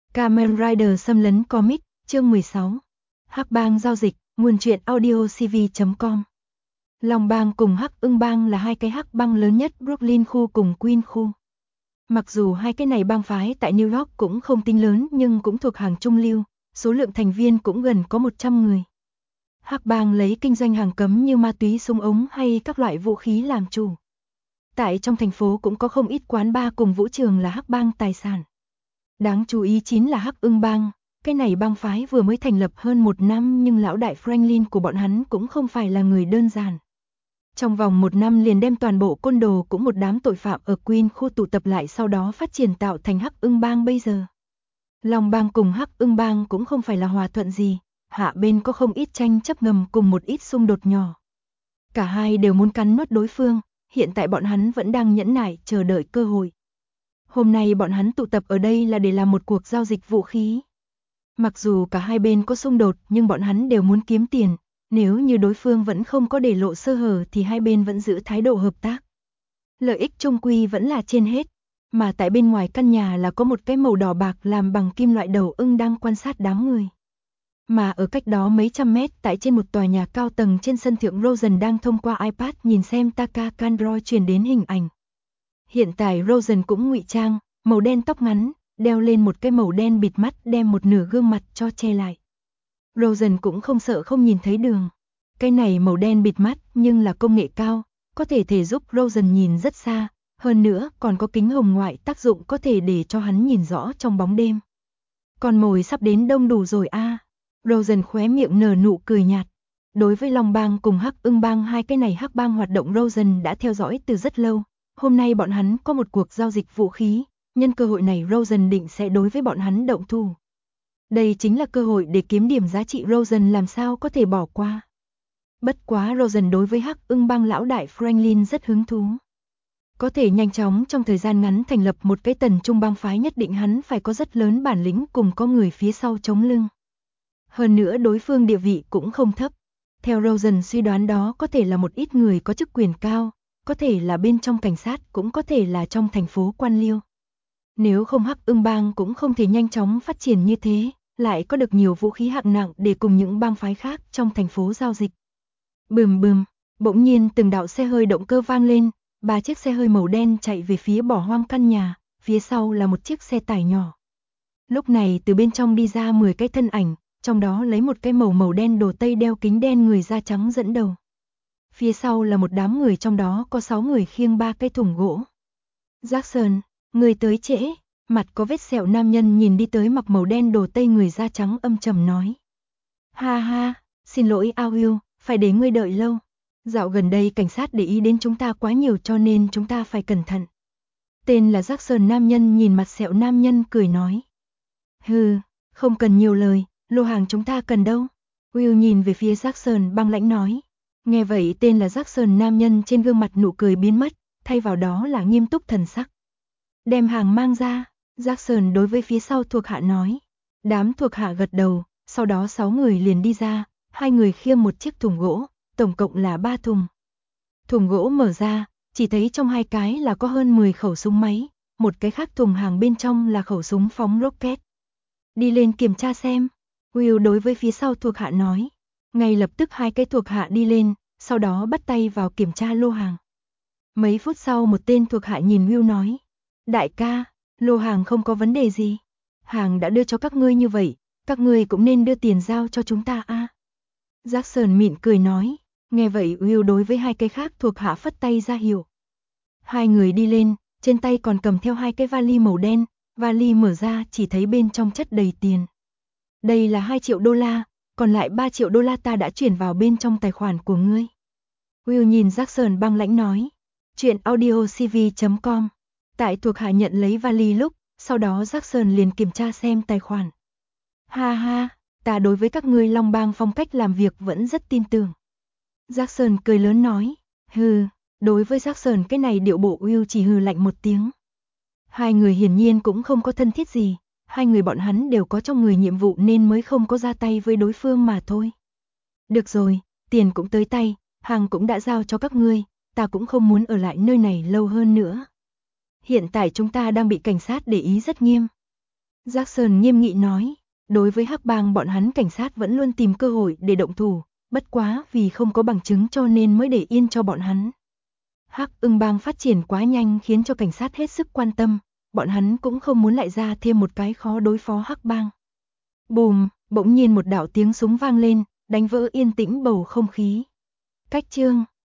Kamen Rider xâm lấn comic, chương 16. Hắc Bang giao dịch, nguồn truyện audio cv.com. Long Bang cùng Hắc Ưng Bang là hai cái hắc bang lớn nhất Brooklyn khu cùng Queen khu. Mặc dù hai cái này bang phái tại New York cũng không tính lớn nhưng cũng thuộc hàng trung lưu, số lượng thành viên cũng gần có 100 người. Hắc bang lấy kinh doanh hàng cấm như ma túy, súng ống hay các loại vũ khí làm chủ. Tại trong thành phố cũng có không ít quán bar cùng vũ trường là hắc bang tài sản. Đáng chú ý chính là Hắc Ưng Bang, cái này bang phái vừa mới thành lập hơn 1 năm nhưng lão đại Franklin của bọn hắn cũng không phải là người đơn giản. Trong vòng 1 năm liền đem toàn bộ côn đồ cũng một đám tội phạm ở Queen khu tụ tập lại, sau đó phát triển tạo thành Hắc Ưng Bang bây giờ. Long Bang cùng Hắc Ưng Bang cũng không phải là hòa thuận gì, hạ bên có không ít tranh chấp ngầm cùng một ít xung đột nhỏ. Cả hai đều muốn cắn nuốt đối phương, hiện tại bọn hắn vẫn đang nhẫn nại chờ đợi cơ hội. Hôm nay bọn hắn tụ tập ở đây là để làm một cuộc giao dịch vũ khí. Mặc dù cả hai bên có xung đột nhưng bọn hắn đều muốn kiếm tiền, nếu như đối phương vẫn không có để lộ sơ hở thì hai bên vẫn giữ thái độ hợp tác. Lợi ích chung quy vẫn là trên hết, mà tại bên ngoài căn nhà là có một cái màu đỏ bạc làm bằng kim loại đầu ưng đang quan sát đám người. Mà ở cách đó mấy trăm mét tại trên một tòa nhà cao tầng trên sân thượng, Rosen đang thông qua iPad nhìn xem Taka Kandroy truyền đến hình ảnh. Hiện tại Rosen cũng ngụy trang, màu đen tóc ngắn, đeo lên một cái màu đen bịt mắt đem một nửa gương mặt cho che lại. Rosen cũng không sợ không nhìn thấy đường. Cái này màu đen bịt mắt nhưng là công nghệ cao, có thể giúp Rosen nhìn rất xa, hơn nữa còn có kính hồng ngoại tác dụng có thể để cho hắn nhìn rõ trong bóng đêm. Con mồi sắp đến đông đủ rồi a. Rosen khóe miệng nở nụ cười nhạt. Đối với Long Bang cùng Hắc Ưng Bang, hai cái này hắc bang hoạt động Rosen đã theo dõi từ rất lâu. Hôm nay bọn hắn có một cuộc giao dịch vũ khí, nhân cơ hội này Rosen định sẽ đối với bọn hắn động thủ. Đây chính là cơ hội để kiếm điểm giá trị, Rosen làm sao có thể bỏ qua. Bất quá Rosen đối với Hắc Ưng Bang lão đại Franklin rất hứng thú. Có thể nhanh chóng trong thời gian ngắn thành lập một cái tần trung bang phái, nhất định hắn phải có rất lớn bản lĩnh cùng có người phía sau chống lưng. Hơn nữa đối phương địa vị cũng không thấp. Theo Rosen suy đoán đó có thể là một ít người có chức quyền cao, có thể là bên trong cảnh sát, cũng có thể là trong thành phố quan liêu. Nếu không Hắc Ưng Bang cũng không thể nhanh chóng phát triển như thế, lại có được nhiều vũ khí hạng nặng để cùng những bang phái khác trong thành phố giao dịch. Bùm bùm, bỗng nhiên từng đạo xe hơi động cơ vang lên, 3 chiếc xe hơi màu đen chạy về phía bỏ hoang căn nhà, phía sau là một chiếc xe tải nhỏ. Lúc này từ bên trong đi ra 10 cái thân ảnh, trong đó lấy một cái màu đen đồ Tây đeo kính đen người da trắng dẫn đầu. Phía sau là một đám người, trong đó có 6 người khiêng 3 cái thùng gỗ. Jackson, người tới trễ, mặt có vết sẹo nam nhân nhìn đi tới mặc màu đen đồ Tây người da trắng âm trầm nói. Ha ha, xin lỗi A Will, phải để ngươi đợi lâu. Dạo gần đây cảnh sát để ý đến chúng ta quá nhiều cho nên chúng ta phải cẩn thận. Tên là Jackson nam nhân nhìn mặt sẹo nam nhân cười nói. Hừ, không cần nhiều lời, lô hàng chúng ta cần đâu. Will nhìn về phía Jackson băng lãnh nói. Nghe vậy tên là Jackson nam nhân trên gương mặt nụ cười biến mất, thay vào đó là nghiêm túc thần sắc. Đem hàng mang ra, Jackson đối với phía sau thuộc hạ nói. Đám thuộc hạ gật đầu, sau đó 6 người liền đi ra, 2 người khiêng một chiếc thùng gỗ, tổng cộng là 3 thùng. Thùng gỗ mở ra, chỉ thấy trong 2 cái là có hơn 10 khẩu súng máy, một cái khác thùng hàng bên trong là khẩu súng phóng rocket. Đi lên kiểm tra xem, Will đối với phía sau thuộc hạ nói. Ngay lập tức 2 cái thuộc hạ đi lên, sau đó bắt tay vào kiểm tra lô hàng. Mấy phút sau một tên thuộc hạ nhìn Will nói. Đại ca, lô hàng không có vấn đề gì. Hàng đã đưa cho các ngươi như vậy, các ngươi cũng nên đưa tiền giao cho chúng ta a. Jackson mỉm cười nói. Nghe vậy Will đối với 2 cái khác thuộc hạ phất tay ra hiệu. 2 người đi lên, trên tay còn cầm theo 2 cái vali màu đen, vali mở ra chỉ thấy bên trong chất đầy tiền. Đây là 2 triệu đô la, còn lại 3 triệu đô la ta đã chuyển vào bên trong tài khoản của ngươi. Will nhìn Jackson băng lãnh nói. Chuyện audio cv.com. Tại thuộc hạ nhận lấy vali lúc, sau đó Jackson liền kiểm tra xem tài khoản. Ha ha, ta đối với các ngươi Long Bang phong cách làm việc vẫn rất tin tưởng. Jackson cười lớn nói. Hừ, đối với Jackson cái này điệu bộ Will chỉ hừ lạnh một tiếng. 2 người hiển nhiên cũng không có thân thiết gì, 2 người bọn hắn đều có trong người nhiệm vụ nên mới không có ra tay với đối phương mà thôi. Được rồi, tiền cũng tới tay, hàng cũng đã giao cho các ngươi, ta cũng không muốn ở lại nơi này lâu hơn nữa. Hiện tại chúng ta đang bị cảnh sát để ý rất nghiêm. Jackson nghiêm nghị nói, đối với Hắc bang bọn hắn cảnh sát vẫn luôn tìm cơ hội để động thủ, bất quá vì không có bằng chứng cho nên mới để yên cho bọn hắn. Hắc Ưng bang phát triển quá nhanh khiến cho cảnh sát hết sức quan tâm, bọn hắn cũng không muốn lại ra thêm một cái khó đối phó Hắc bang. Bùm, bỗng nhiên một đạo tiếng súng vang lên, đánh vỡ yên tĩnh bầu không khí. Cách chương